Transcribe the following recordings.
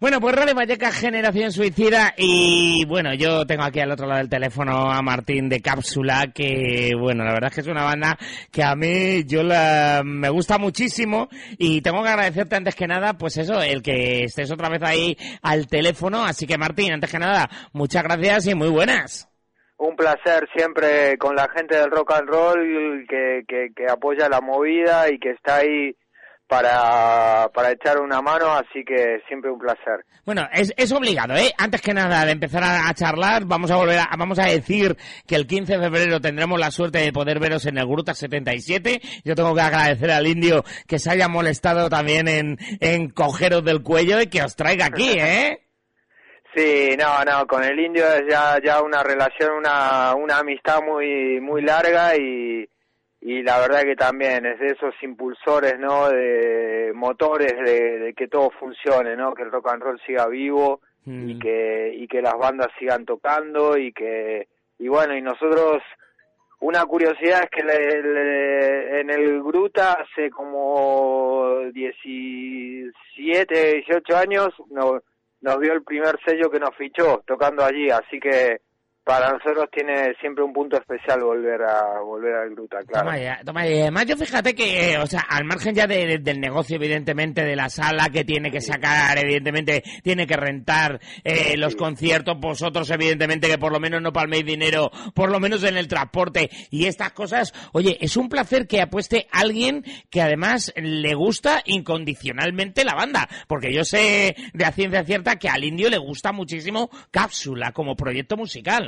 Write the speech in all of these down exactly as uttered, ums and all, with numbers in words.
Bueno, pues Radio Vallecas, Generación Suicida, y bueno, yo tengo aquí al otro lado del teléfono a Martín de Cápsula, que bueno, la verdad es que es una banda que a mí yo la, me gusta muchísimo, y tengo que agradecerte antes que nada, pues eso, el que estés otra vez ahí al teléfono. Así que Martín, antes que nada, muchas gracias y muy buenas. Un placer siempre con la gente del rock and roll que, que, que apoya la movida y que está ahí para para echar una mano, así que siempre un placer. Bueno, es, es obligado, ¿eh? Antes que nada de empezar a, a charlar, vamos a volver a, vamos a decir que el quince de febrero tendremos la suerte de poder veros en el Gruta setenta y siete. Yo tengo que agradecer al Indio que se haya molestado también en, en cogeros del cuello y que os traiga aquí, ¿eh? Sí, no, no, con el Indio es ya ya una relación, una una amistad muy muy larga y y la verdad que también es de esos impulsores, ¿no? De motores de, de que todo funcione, ¿no? Que el rock and roll siga vivo mm. y que y que las bandas sigan tocando y que y bueno, y nosotros una curiosidad es que le, le, en el Gruta hace como diecisiete, dieciocho años no nos vio el primer sello que nos fichó tocando allí, así que para nosotros tiene siempre un punto especial volver a volver al Gruta, claro. Toma ya, toma ya. Además, yo fíjate que, o sea, al margen ya de, de, del negocio, evidentemente, de la sala que tiene que sacar, evidentemente, tiene que rentar eh, los sí. conciertos, vosotros, evidentemente, que por lo menos no palméis dinero, por lo menos en el transporte y estas cosas. Oye, es un placer que apueste alguien que además le gusta incondicionalmente la banda, porque yo sé de a ciencia cierta que al Indio le gusta muchísimo Cápsula como proyecto musical.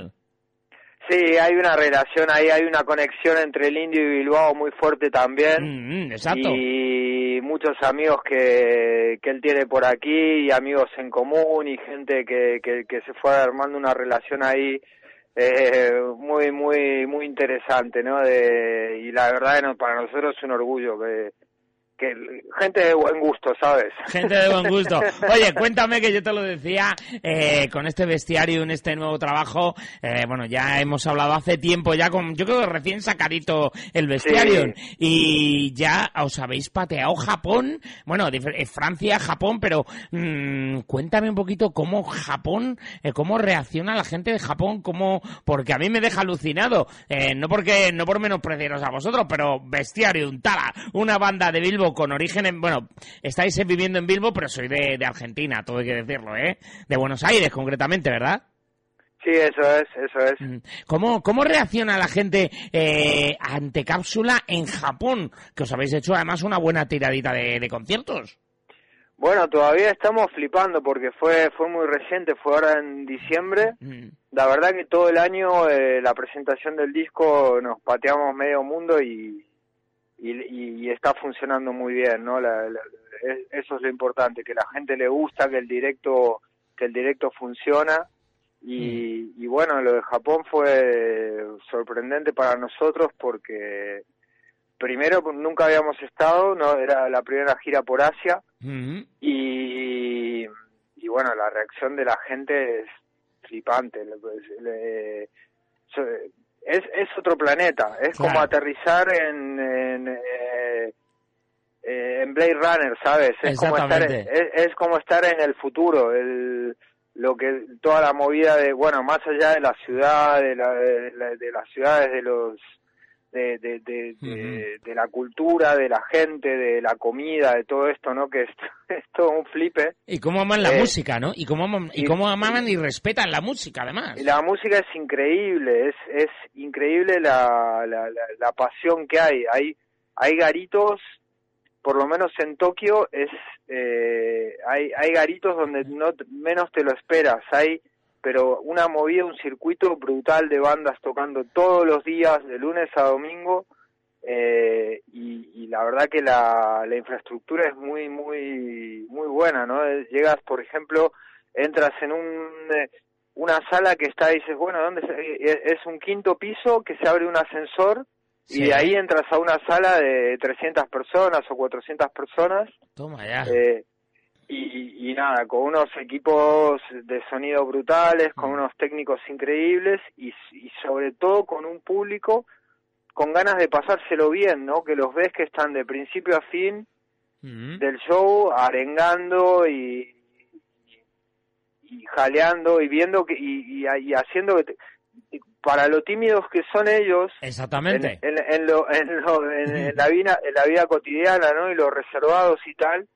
Sí, hay una relación ahí, hay una conexión entre el Indio y Bilbao muy fuerte también. Mm, exacto. Y muchos amigos que, que él tiene por aquí, y amigos en común, y gente que, que, que se fue armando una relación ahí eh, muy, muy, muy interesante, ¿no? De, y la verdad, no, para nosotros es un orgullo que... que gente de buen gusto, ¿sabes? Gente de buen gusto. Oye, cuéntame, que yo te lo decía, eh, con este bestiario, en este nuevo trabajo, eh, bueno, ya hemos hablado hace tiempo ya con, yo creo que recién sacadito el bestiario, sí. Y ya os habéis pateado Japón, bueno, Francia, Japón, pero mmm, cuéntame un poquito cómo Japón, eh, cómo reacciona la gente de Japón, cómo, porque a mí me deja alucinado, eh, no porque, no por menospreciaros a vosotros, pero bestiario, un Tala, una banda de Bilbo con origen en, bueno, estáis viviendo en Bilbo, pero soy de, de Argentina, todo hay que decirlo, ¿eh? De Buenos Aires, concretamente, ¿verdad? Sí, eso es, eso es. ¿Cómo, cómo reacciona la gente eh, ante Cápsula en Japón? Que os habéis hecho además una buena tiradita de, de conciertos. Bueno, todavía estamos flipando porque fue fue muy reciente, fue ahora en diciembre. Mm. La verdad que todo el año eh, la presentación del disco nos pateamos medio mundo y Y, y, y está funcionando muy bien, ¿no? La, la, eso es lo importante, que la gente le gusta, que el directo que el directo funciona y, mm. y bueno, lo de Japón fue sorprendente para nosotros porque primero nunca habíamos estado, no era la primera gira por Asia mm. y, y bueno, la reacción de la gente es flipante. Le, le, so, Es, es otro planeta, es claro. Como aterrizar en en, eh, eh, en Blade Runner, ¿sabes? Es como estar es, es como estar en el futuro, el lo que toda la movida de, bueno, más allá de la ciudad, de la de, la, de las ciudades, de los de de de, uh-huh. de de la cultura, de la gente, de la comida, de todo esto, ¿no? Que es, es todo un flipe. Y cómo aman la eh, música, ¿no? Y cómo aman, y, y cómo aman y respetan la música, además. La música es increíble, es es increíble la la, la, la pasión que hay. Hay hay garitos, por lo menos en Tokio es eh, hay hay garitos donde no menos te lo esperas. Hay pero una movida, un circuito brutal de bandas tocando todos los días, de lunes a domingo, eh, y, y la verdad que la, la infraestructura es muy, muy, muy buena, ¿no? Llegas, por ejemplo, entras en un una sala que está, y dices, bueno, ¿dónde es? Es un quinto piso que se abre un ascensor, sí. Y de ahí entras a una sala de trescientas personas o cuatrocientas personas. Toma ya. Eh, Y, y nada, con unos equipos de sonido brutales, con unos técnicos increíbles y, y sobre todo con un público con ganas de pasárselo bien, ¿no? Que los ves que están de principio a fin mm-hmm. del show arengando y, y jaleando y viendo que, y, y, y haciendo que te, para lo tímidos que son ellos, exactamente, en, en, en, lo, en, lo, en, en la vida en la vida cotidiana, ¿no? Y los reservados y tal,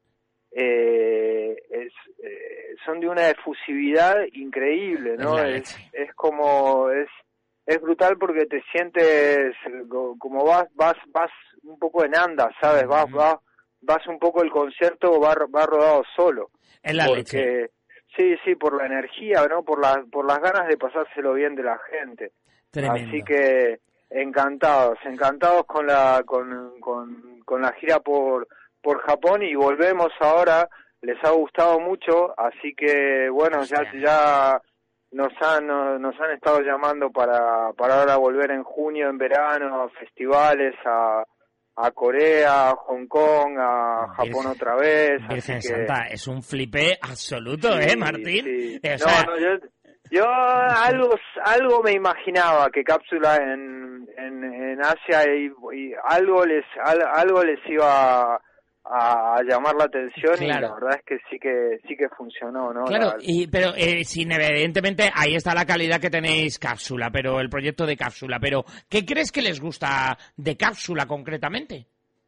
eh, es, eh, son de una efusividad increíble, ¿no? Es, es como es es brutal porque te sientes como vas vas vas un poco en andas, ¿sabes? Vas vas vas un poco el concierto va va rodado solo. En la porque, leche. Sí, sí, por la energía, ¿no? Por la, por las ganas de pasárselo bien de la gente. Tremendo. Así que encantados, encantados con la con, con, con la gira por por Japón y volvemos ahora. Les ha gustado mucho, así que bueno, Hostia. ya ya nos han nos han estado llamando para para ahora volver en junio, en verano, a festivales, a a Corea, a Hong Kong, a Japón Virgen, otra vez. Virgen así que... Santa, es un flipe absoluto, sí, ¿eh, Martín? Sí. O sea... No, no, yo, yo algo algo me imaginaba que Cápsula en en, en Asia y, y algo les al, algo les iba a, a llamar la atención. Claro. Y la verdad es que sí que sí que funcionó, ¿no? Claro, la... y, pero eh, sin evidentemente ahí está la calidad que tenéis Cápsula, pero el proyecto de Cápsula, pero ¿qué crees que les gusta de Cápsula concretamente?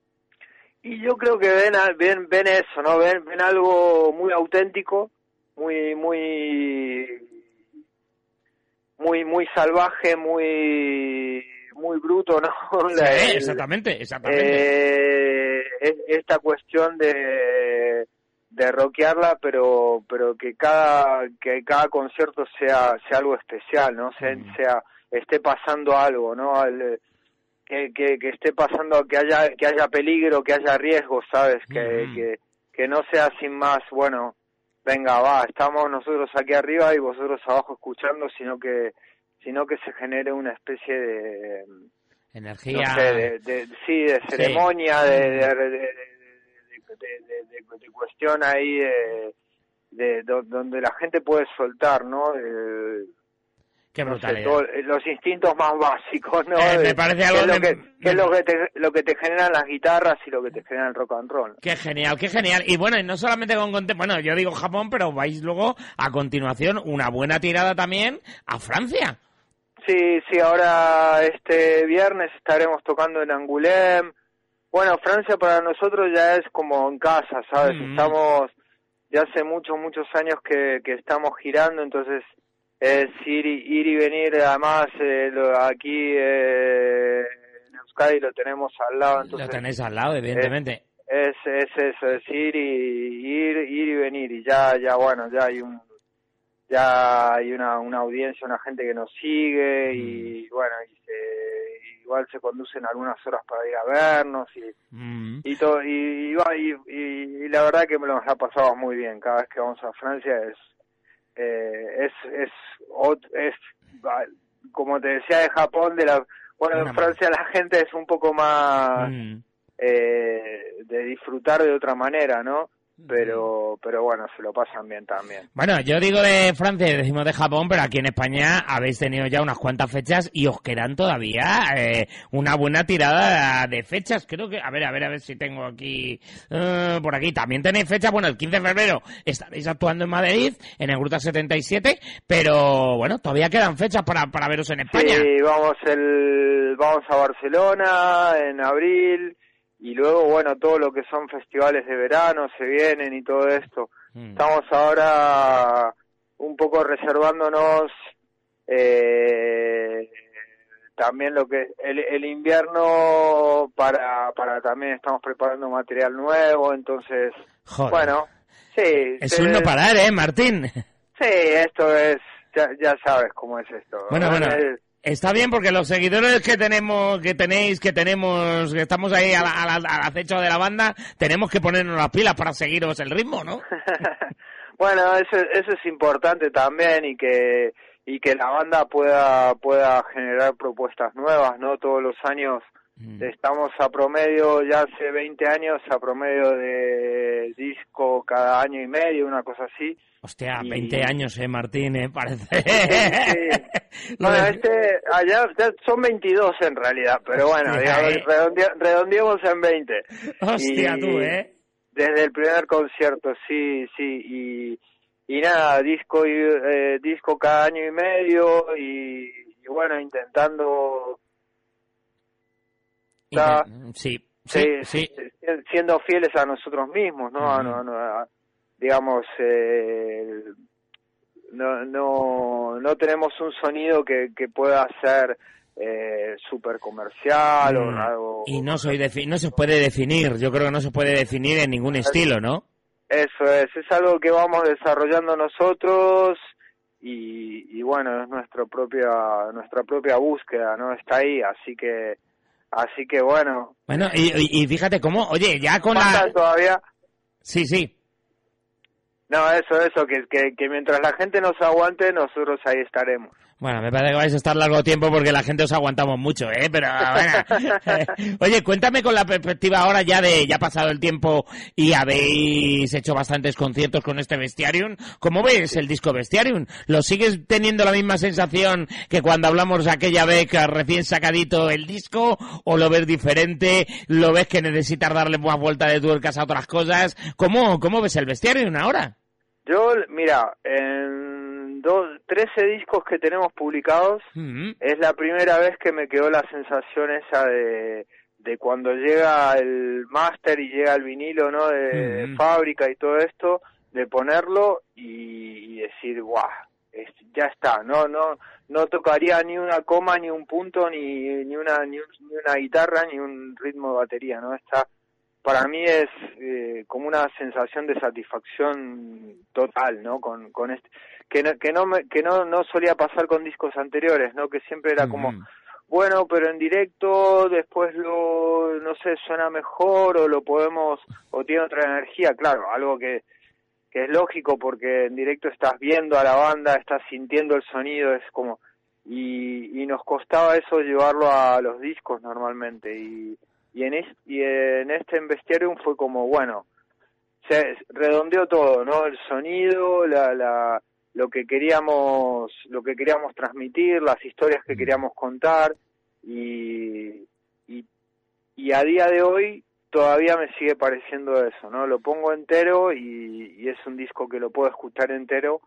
Y yo creo que ven ven ven eso, ¿no? Ven ven algo muy auténtico, muy muy muy muy salvaje, muy muy bruto, ¿no? Sí, la, el, exactamente, exactamente. Eh, esta cuestión de de rockearla, pero pero que cada que cada concierto sea sea algo especial, ¿no? Sea, mm. sea esté pasando algo, ¿no? El, que, que que esté pasando, que haya que haya peligro, que haya riesgo, ¿sabes? Que mm. que que no sea sin más, bueno, venga, va, estamos nosotros aquí arriba y vosotros abajo escuchando, sino que sino que se genere una especie de energía, no sé, de, de, sí, de ceremonia, sí. de, de, de, de, de, de, de cuestión ahí de, de, de donde la gente puede soltar, ¿no? De, Qué brutalidad. No sé, todo, los instintos más básicos, ¿no? Eh, me parece algo que es lo de... que, que es lo que te lo que te generan las guitarras y lo que te genera el rock and roll. Qué genial, qué genial. Y bueno, y no solamente con bueno, yo digo Japón, pero vais luego a continuación una buena tirada también a Francia. Sí, sí, ahora este viernes estaremos tocando en Angoulême. Bueno, Francia para nosotros ya es como en casa, ¿sabes? Mm. Estamos ya hace muchos, muchos años que, que estamos girando, entonces es ir y, ir y venir. Además, eh, lo, aquí eh, en Euskadi lo tenemos al lado. Entonces, lo tenéis al lado, evidentemente. Es, es, es eso, es ir y ir, ir y venir. Y ya, ya bueno, ya hay un ya hay una, una audiencia, una gente que nos sigue y mm. bueno, y se, igual se conducen algunas horas para ir a vernos y mm. y todo y, y, y, y la verdad que me lo ha pasado muy bien. Cada vez que vamos a Francia es eh, es, es es como te decía de Japón, de la bueno en Francia la gente es un poco más mm. eh, de disfrutar de otra manera, ¿no? Pero pero bueno, se lo pasan bien también. Bueno, yo digo de Francia y decimos de Japón, pero aquí en España habéis tenido ya unas cuantas fechas y os quedan todavía eh, una buena tirada de fechas. Creo que, a ver, a ver, a ver si tengo aquí, uh, por aquí. También tenéis fechas, bueno, el quince de febrero estaréis actuando en Madrid, en el Gruta setenta y siete, pero bueno, todavía quedan fechas para, para veros en España. Sí, vamos, el, vamos a Barcelona en abril. Y luego, bueno, todo lo que son festivales de verano se vienen y todo esto. Mm. Estamos ahora un poco reservándonos eh, también lo que el, el invierno para para también estamos preparando material nuevo, entonces, Joder. bueno, sí. Es un no parar, ¿eh, Martín? Sí, esto es, ya, ya sabes cómo es esto. Bueno, bueno. Es, está bien porque los seguidores que tenemos, que tenéis, que tenemos, que estamos ahí al, al, al acecho de la banda, tenemos que ponernos las pilas para seguiros el ritmo, ¿no? Bueno, eso, eso es importante también y que y que la banda pueda pueda generar propuestas nuevas, ¿no? Todos los años mm. estamos a promedio, ya hace veinte años, a promedio de disco cada año y medio, una cosa así. Hostia, y... veinte años, eh, Martín, eh, parece. Sí, sí. Bueno, este, allá son veintidós en realidad, pero bueno, Hostia, digamos, eh. redonde, redondeemos en veinte. Hostia, y tú, eh. Desde el primer concierto, sí, sí, y, y nada, disco y, eh, disco cada año y medio y, y bueno, intentando... Intent- sí, sí, sí. sí, siendo fieles a nosotros mismos, ¿no? Uh-huh. a, no, no a, digamos, eh, no, no, no tenemos un sonido que, que pueda ser eh, súper comercial mm. o algo. Y no, soy defi- no se puede definir, yo creo que no se puede definir en ningún estilo, ¿no? Eso es, es algo que vamos desarrollando nosotros y, y bueno, es nuestra propia, nuestra propia búsqueda, ¿no? Está ahí, así que, así que bueno. Bueno, y, y, y fíjate cómo, oye, ya con la... todavía? Sí, sí. No, eso, eso, que, que, que mientras la gente nos aguante, nosotros ahí estaremos. Bueno, me parece que vais a estar largo tiempo porque la gente os aguantamos mucho, ¿eh? Pero bueno. Oye, cuéntame con la perspectiva ahora ya de, ya ha pasado el tiempo y habéis hecho bastantes conciertos con este Bestiarium. ¿Cómo ves el disco Bestiarium? ¿Lo sigues teniendo la misma sensación que cuando hablamos de aquella vez que recién sacadito el disco? ¿O lo ves diferente? ¿Lo ves que necesitas darle más vuelta de tuercas a otras cosas? ¿Cómo, cómo ves el Bestiarium ahora? Yo, mira, en dos, trece discos que tenemos publicados, uh-huh. es la primera vez que me quedó la sensación esa de, de cuando llega el máster y llega el vinilo, ¿no? De, uh-huh. de fábrica y todo esto, de ponerlo y, y decir, guau, es, ya está, no, no, no tocaría ni una coma, ni un punto, ni, ni una, ni, un, ni una guitarra, ni un ritmo de batería, ¿no? Está... Para mí es eh, como una sensación de satisfacción total, ¿no? Con, con este, que no, que no me, que no, no solía pasar con discos anteriores, ¿no? Que siempre era como, uh-huh. bueno, pero en directo después lo, no sé, suena mejor o lo podemos, o tiene otra energía, claro, algo que, que es lógico porque en directo estás viendo a la banda, estás sintiendo el sonido, es como, y, y nos costaba eso llevarlo a los discos normalmente y Y en, es, y en este Bestiarium fue como, bueno, se redondeó todo, ¿no? El sonido, la, la, lo que queríamos, lo que queríamos transmitir, las historias que queríamos contar, y, y, y a día de hoy todavía me sigue pareciendo eso, ¿no? Lo pongo entero y, y es un disco que lo puedo escuchar entero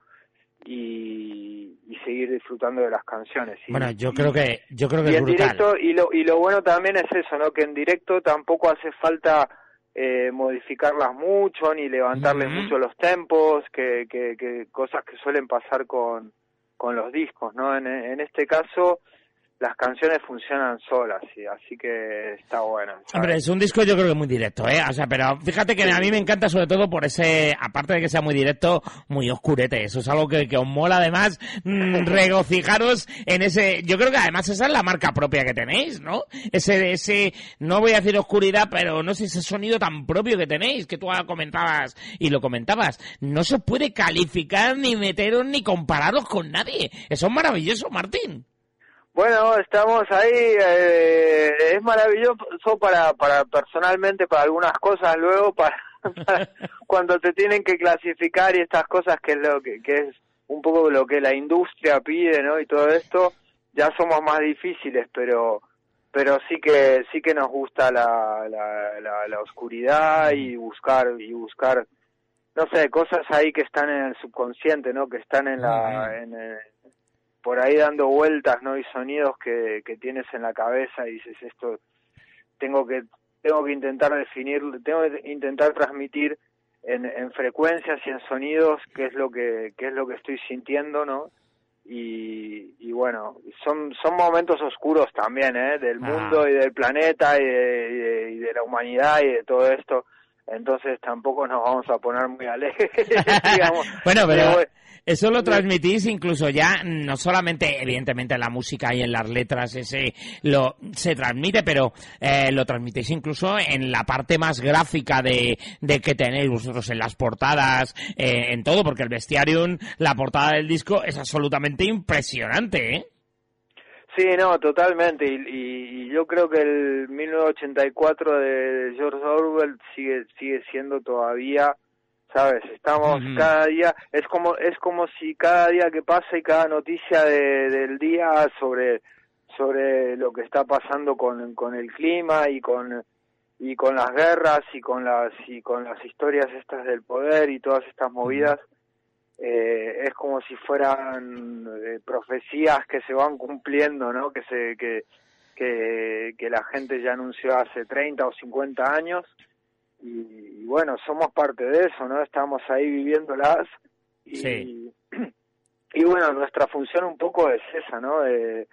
y, y seguir disfrutando de las canciones. Y, bueno, yo y, creo que yo creo que y es en brutal. Directo, y lo y lo bueno también es eso, ¿no? Que en directo tampoco hace falta eh, modificarlas mucho ni levantarle uh-huh. mucho los tempos, que, que que cosas que suelen pasar con con los discos, ¿no? En, en este caso las canciones funcionan solas, sí, así que está bueno, ¿sabes? Hombre, es un disco yo creo que muy directo, ¿eh? O sea, pero fíjate que a mí me encanta sobre todo por ese, aparte de que sea muy directo, muy oscurete. Eso es algo que, que os mola además, mmm, regocijaros en ese, yo creo que además esa es la marca propia que tenéis, ¿no? Ese, ese, no voy a decir oscuridad, pero no sé, ese sonido tan propio que tenéis, que tú comentabas y lo comentabas. No se puede calificar, ni meteros, ni compararos con nadie. Eso es maravilloso, Martín. Bueno, estamos ahí, eh, es maravilloso para, para personalmente, para algunas cosas, luego para, para cuando te tienen que clasificar y estas cosas que es lo que, que es un poco lo que la industria pide, ¿no? Y todo esto, ya somos más difíciles, pero pero sí que sí que nos gusta la la, la, la oscuridad y buscar y buscar, no sé, cosas ahí que están en el subconsciente, ¿no? Que están en la en el, por ahí dando vueltas, ¿no? Y sonidos que, que tienes en la cabeza y dices, esto tengo que tengo que intentar definir, tengo que intentar transmitir en, en frecuencias y en sonidos qué es lo que qué es lo que estoy sintiendo, ¿no? Y, y bueno, son son momentos oscuros también, ¿eh? Del mundo ah. y del planeta y de, y, de, y de la humanidad y de todo esto. Entonces tampoco nos vamos a poner muy alegres, digamos. Bueno, pero eso lo transmitís incluso ya, no solamente evidentemente en la música y en las letras, ese lo se transmite, pero eh, lo transmitís incluso en la parte más gráfica de, de que tenéis vosotros en las portadas, eh, en todo, porque el Bestiarium, la portada del disco es absolutamente impresionante, ¿eh? Sí, no, totalmente, y, y, y yo creo que el mil novecientos ochenta y cuatro de George Orwell sigue sigue siendo todavía, ¿sabes? Estamos uh-huh. cada día, es como es como si cada día que pasa y cada noticia de, del día sobre sobre lo que está pasando con con el clima y con y con las guerras y con las y con las historias estas del poder y todas estas movidas, eh, es como si fueran eh, profecías que se van cumpliendo, ¿no? Que se que, que que la gente ya anunció hace treinta o cincuenta años y, y bueno, somos parte de eso, ¿no? Estamos ahí viviéndolas y sí. y bueno, nuestra función un poco es esa, ¿no? De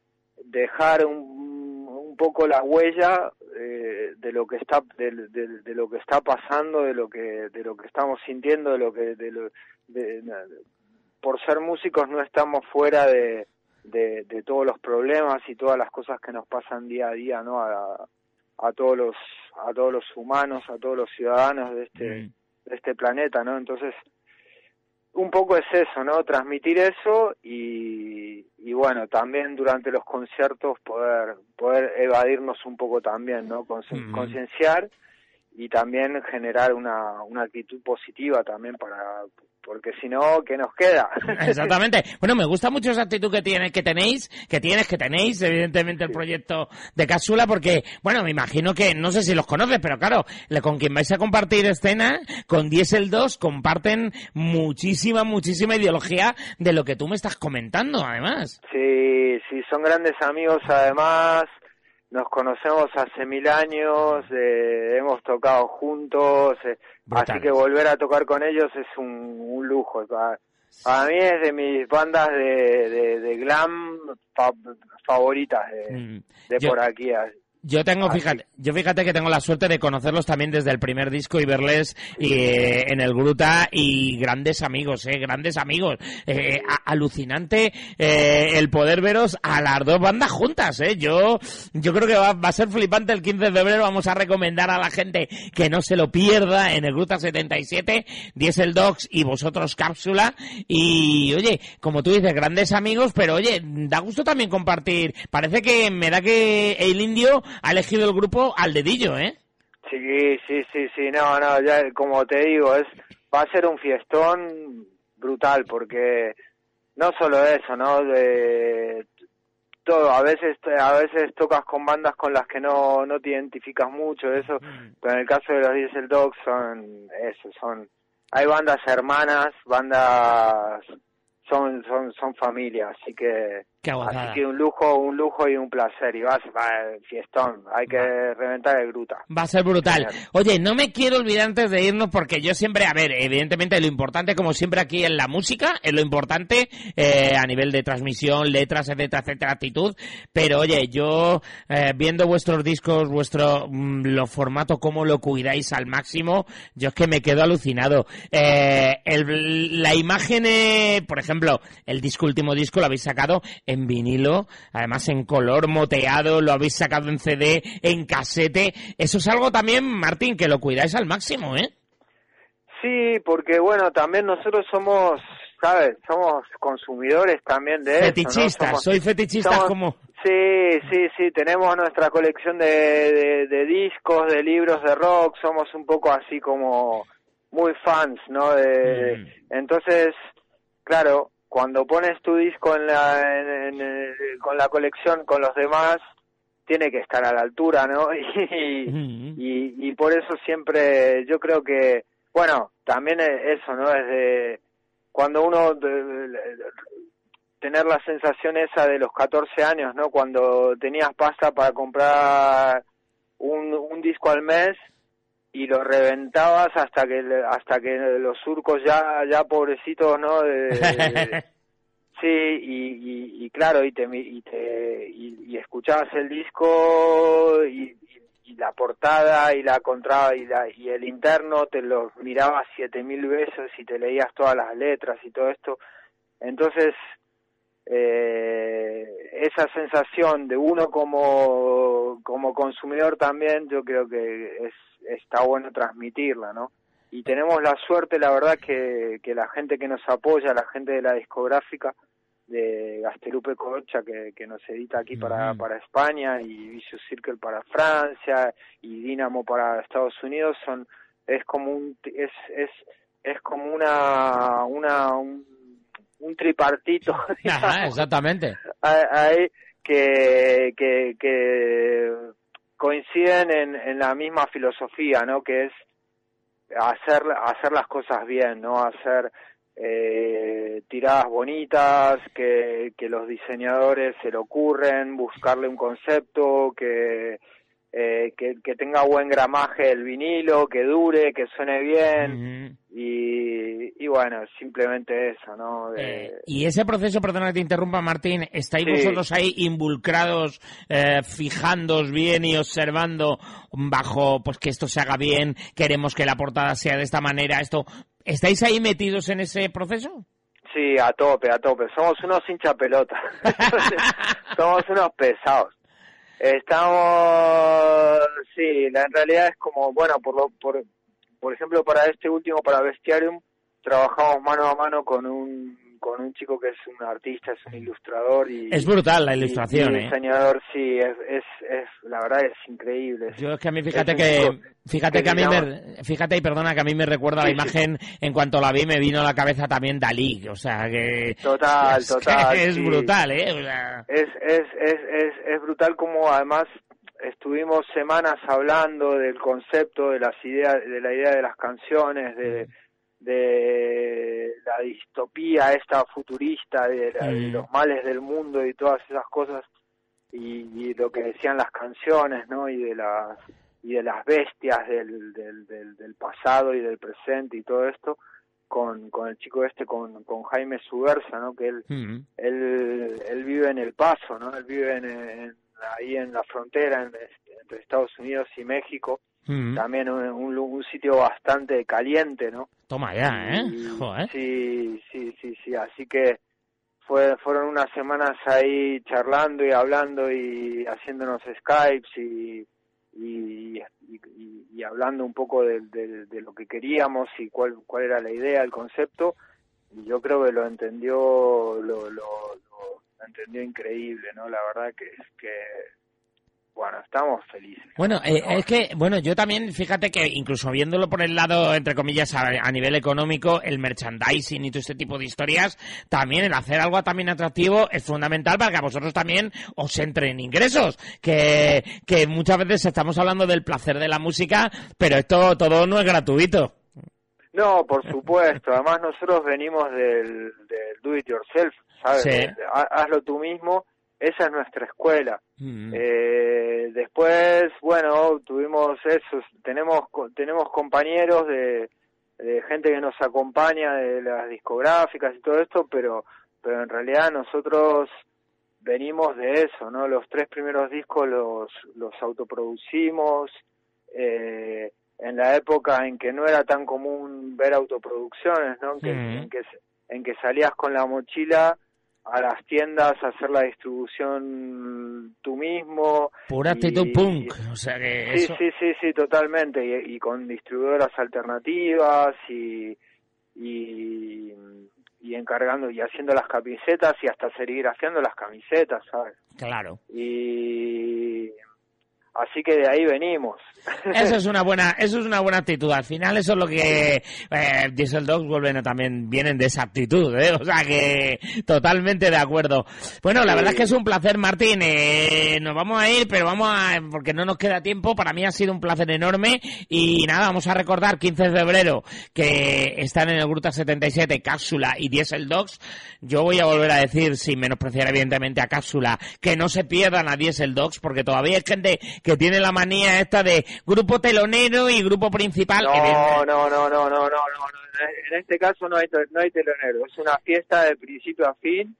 dejar un, un poco la huella eh, de lo que está de, de, de lo que está pasando, de lo que de lo que estamos sintiendo, de lo que de lo, de, de, por ser músicos no estamos fuera de, de de todos los problemas y todas las cosas que nos pasan día a día, ¿no? A, a todos los a todos los humanos, a todos los ciudadanos de este mm. de este planeta, ¿no? Entonces un poco es eso, ¿no? Transmitir eso y, y bueno, también durante los conciertos poder poder evadirnos un poco también, ¿no? Consci- concienciar y también generar una, una actitud positiva también para... porque si no, ¿qué nos queda? Exactamente. Bueno, me gusta mucho esa actitud que tienes, que tenéis, que tienes, que tenéis, evidentemente, el sí. proyecto de Cápsula, porque, bueno, me imagino que, no sé si los conoces, pero claro, con quien vais a compartir escena, con Diesel dos, comparten muchísima, muchísima ideología de lo que tú me estás comentando, además. Sí, sí, son grandes amigos, además... Nos conocemos hace mil años, eh, hemos tocado juntos, eh, así que volver a tocar con ellos es un, un lujo. Para, para mí es de mis bandas de, de, de glam fa, favoritas de, mm. de Yo... por aquí. Yo tengo, fíjate, yo fíjate que tengo la suerte de conocerlos también desde el primer disco y verles y, eh, en el Gruta y grandes amigos, eh, grandes amigos. Eh, a, alucinante eh, el poder veros a las dos bandas juntas, eh. Yo, yo creo que va, va a ser flipante el quince de febrero. Vamos a recomendar a la gente que no se lo pierda en el Gruta setenta y siete, Diesel Dogs y vosotros Cápsula. Y oye, como tú dices, grandes amigos, pero oye, da gusto también compartir. Parece que me da que el Indio ha elegido el grupo al dedillo, ¿eh? Sí, sí, sí, sí, no, no, ya como te digo, es va a ser un fiestón brutal, porque no solo eso, ¿no? De todo, a veces a veces tocas con bandas con las que no no te identificas mucho, eso, mm. pero en el caso de los Diesel Dogs son eso, son hay bandas hermanas, bandas son son son familia, así que así que un lujo, un lujo y un placer, y vas, va, fiestón, hay que va. reventar el Gruta. Va a ser brutal. Oye, no me quiero olvidar antes de irnos, porque yo siempre, a ver, evidentemente lo importante, como siempre aquí en la música, es lo importante, eh, a nivel de transmisión, letras, etcétera, etcétera, actitud, pero oye, yo, eh, viendo vuestros discos, vuestro, mmm, lo formato, cómo lo cuidáis al máximo, yo es que me quedo alucinado. Eh, el, la imagen, eh, por ejemplo, el disco, último disco, lo habéis sacado en vinilo, además en color moteado, lo habéis sacado en C D, en casete. Eso es algo también, Martín, que lo cuidáis al máximo, ¿eh? Sí, porque bueno, también nosotros somos, ¿sabes? Somos consumidores también de fetichistas, eso, ¿no? Somos, soy fetichistas somos, como... Sí, sí, sí, tenemos nuestra colección de, de, de discos, de libros de rock, somos un poco así como muy fans, ¿no? De, mm. Entonces, claro, cuando pones tu disco en la, en, en, con la colección, con los demás, tiene que estar a la altura, ¿no? Y, uh-huh. y, y por eso siempre, yo creo que, bueno, también eso, ¿no? Es de, cuando uno, de, de, de, tener la sensación esa de los catorce años, ¿no? Cuando tenías pasta para comprar un, un disco al mes, y lo reventabas hasta que hasta que los surcos ya ya pobrecitos, ¿no? De, de, sí, y, y, y claro, y te y te y, y escuchabas el disco y, y, y la portada y la contra y la y el interno te lo mirabas siete mil veces y te leías todas las letras y todo esto. Entonces eh, esa sensación de uno como como consumidor también, yo creo que es está bueno transmitirla, ¿no? Y tenemos la suerte, la verdad, que, que la gente que nos apoya, la gente de la discográfica de Gastelupe Corocha, que, que nos edita aquí para, para España, y Vicious Circle para Francia, y Dynamo para Estados Unidos, son es como un es es es como una una un, un tripartito. Ajá, exactamente. Ahí que que que coinciden en, en la misma filosofía, ¿no? Que es hacer hacer las cosas bien, ¿no? Hacer eh, tiradas bonitas, que, que los diseñadores se le ocurren, buscarle un concepto, que, eh, que, que tenga buen gramaje el vinilo, que dure, que suene bien, uh-huh. y, y bueno, simplemente eso, ¿no? De... Eh, y ese proceso, perdona que te interrumpa, Martín, ¿estáis sí. vosotros ahí involucrados, eh, fijándoos bien y observando bajo, pues que esto se haga bien, queremos que la portada sea de esta manera, esto... ¿Estáis ahí metidos en ese proceso? Sí, a tope, a tope. Somos unos hinchapelotas. Somos unos pesados. Estamos... Sí, la, en realidad es como, bueno, por, lo, por por ejemplo, para este último, para Bestiarium, trabajamos mano a mano con un con un chico que es un artista, es un ilustrador y... Es brutal la ilustración, y, y diseñador, ¿eh? Sí, es, es, es, la verdad es increíble. Es, Yo es que a mí, fíjate que, chico, fíjate que, que a mí llama... me, fíjate y perdona que a mí me recuerda sí, la imagen, sí. En cuanto la vi me vino a la cabeza también Dalí, o sea que... Total, es total. Que es sí. brutal, ¿eh? O sea... Es, es, es, es, es brutal como además estuvimos semanas hablando del concepto, de las ideas, de la idea de las canciones, de... de la distopía esta futurista, de, la, de los males del mundo y todas esas cosas, y, y lo que decían las canciones, ¿no? Y de las y de las bestias del, del, del, del pasado y del presente y todo esto, con, con el chico este, con, con Jaime Subersa, ¿no? Que él, uh-huh. él él vive en El Paso, ¿no? Él vive en, en, ahí en la frontera en, entre Estados Unidos y México. Mm. También un, un, un sitio bastante caliente, ¿no? Toma ya, ¿eh? Y, Joder. Sí, sí, sí, sí. Así que fue, fueron unas semanas ahí charlando y hablando y haciéndonos Skypes y y, y, y hablando un poco de, de, de lo que queríamos y cuál cuál era la idea, el concepto. Y yo creo que lo entendió, lo, lo, lo entendió increíble, ¿no? La verdad que es que bueno, estamos felices. Bueno, eh, es que, bueno, yo también, fíjate que incluso viéndolo por el lado, entre comillas, a, a nivel económico, el merchandising y todo este tipo de historias, también el hacer algo también atractivo es fundamental para que a vosotros también os entren ingresos, que, que muchas veces estamos hablando del placer de la música, pero esto todo no es gratuito. No, por supuesto, además nosotros venimos del, del do it yourself, ¿sabes? Sí. Hazlo tú mismo. Esa es nuestra escuela. Mm. Eh, después, bueno, tuvimos eso, tenemos tenemos compañeros de, de gente que nos acompaña de las discográficas y todo esto, pero pero en realidad nosotros venimos de eso, ¿no? Los tres primeros discos los los autoproducimos, eh, en la época en que no era tan común ver autoproducciones, ¿no? En que, mm. en que, en que salías con la mochila a las tiendas a hacer la distribución tú mismo. Pura actitud punk, o sea que sí, eso... Sí, sí, sí, totalmente, y, y con distribuidoras alternativas y, y, y encargando y haciendo las camisetas y hasta serigrafiando las camisetas, ¿sabes? Claro. Y... Así que de ahí venimos. Eso es una buena, eso es una buena actitud. Al final eso es lo que eh, Diesel Dogs vuelven a, también vienen de esa actitud, ¿eh? O sea que totalmente de acuerdo. Bueno, la sí. verdad es que es un placer, Martín. Eh, nos vamos a ir, pero vamos a, porque no nos queda tiempo. Para mí ha sido un placer enorme y nada, vamos a recordar quince de febrero que están en el Gruta setenta y siete Cápsula y Diesel Dogs. Yo voy a volver a decir, sin menospreciar evidentemente a Cápsula, que no se pierdan a Diesel Dogs porque todavía hay gente que tiene la manía esta de grupo telonero y grupo principal. No, no, no, no, no, no, no, en este caso no hay, no hay telonero, es una fiesta de principio a fin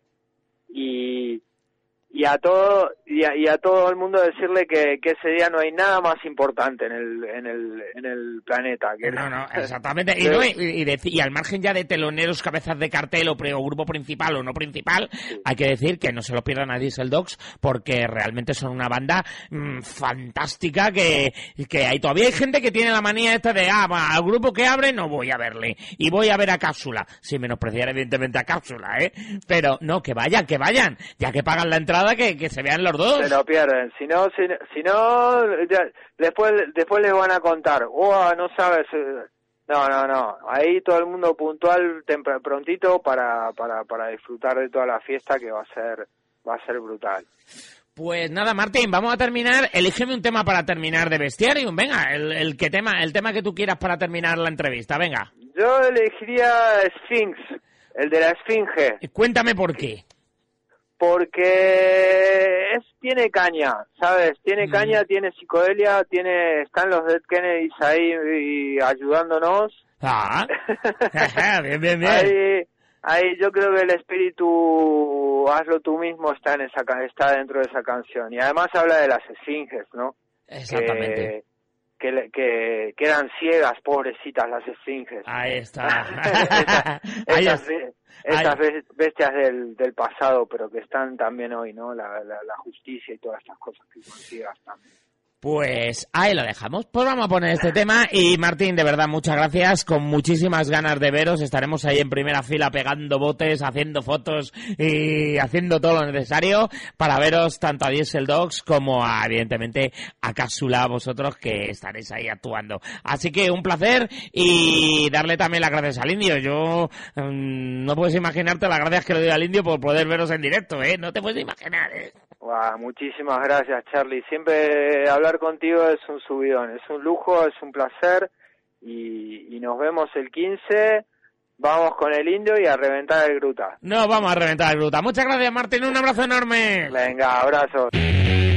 y y a todo y a, y a todo el mundo decirle que, que ese día no hay nada más importante en el en el en el planeta que no no exactamente y, no, y, y, de, y al margen ya de teloneros, cabezas de cartel o, o grupo principal o no principal, sí. Hay que decir que no se lo pierdan a Diesel Dogs porque realmente son una banda mmm, fantástica que que hay todavía hay gente que tiene la manía esta de ah va, al grupo que abre no voy a verle y voy a ver a Cápsula, sin menospreciar evidentemente a Cápsula, eh pero no, que vayan que vayan ya que pagan la entrada. Que, que se vean los dos. Se lo pierden. Si no, si, si no ya, después después les van a contar. Oh, no sabes. No, no, no. Ahí todo el mundo puntual, tempr- prontito para, para, para disfrutar de toda la fiesta que va a ser va a ser brutal. Pues nada, Martín, vamos a terminar. Elígeme un tema para terminar de Bestiarium. Venga, el, el que tema, el tema que tú quieras para terminar la entrevista. Venga. Yo elegiría Sphinx. El de la Esfinge. Cuéntame por qué. Porque es, tiene caña, ¿sabes? Tiene Mm. caña, tiene psicodelia, tiene, están los Dead Kennedys ahí y ayudándonos. Ah, bien, bien, bien. Ahí, ahí yo creo que el espíritu, hazlo tú mismo, está en esa ca- está dentro de esa canción. Y además habla de las esfinges, ¿no? Exactamente. Que, que, que, que eran ciegas, pobrecitas las esfinges. Ahí está. Esa- Ahí esas es- be- esas be- bestias del, del pasado, pero que están también hoy, ¿no? La, la, la justicia y todas estas cosas que son ciegas también. Pues ahí lo dejamos. Pues vamos a poner este tema y Martín, de verdad, muchas gracias. Con muchísimas ganas de veros. Estaremos ahí en primera fila pegando botes, haciendo fotos y haciendo todo lo necesario para veros tanto a Diesel Dogs como a, evidentemente, a Cápsula, vosotros que estaréis ahí actuando. Así que un placer y darle también las gracias al Indio. Yo mmm, no puedes imaginarte las gracias que le doy al Indio por poder veros en directo, ¿eh? No te puedes imaginar, ¿eh? Wow, muchísimas gracias, Charlie. Siempre hablar contigo es un subidón, es un lujo, es un placer y, y nos vemos el quince. Vamos con el Indio y a reventar el Gruta. No, vamos a reventar el Gruta. Muchas gracias, Martín. Un abrazo enorme. Venga, abrazos.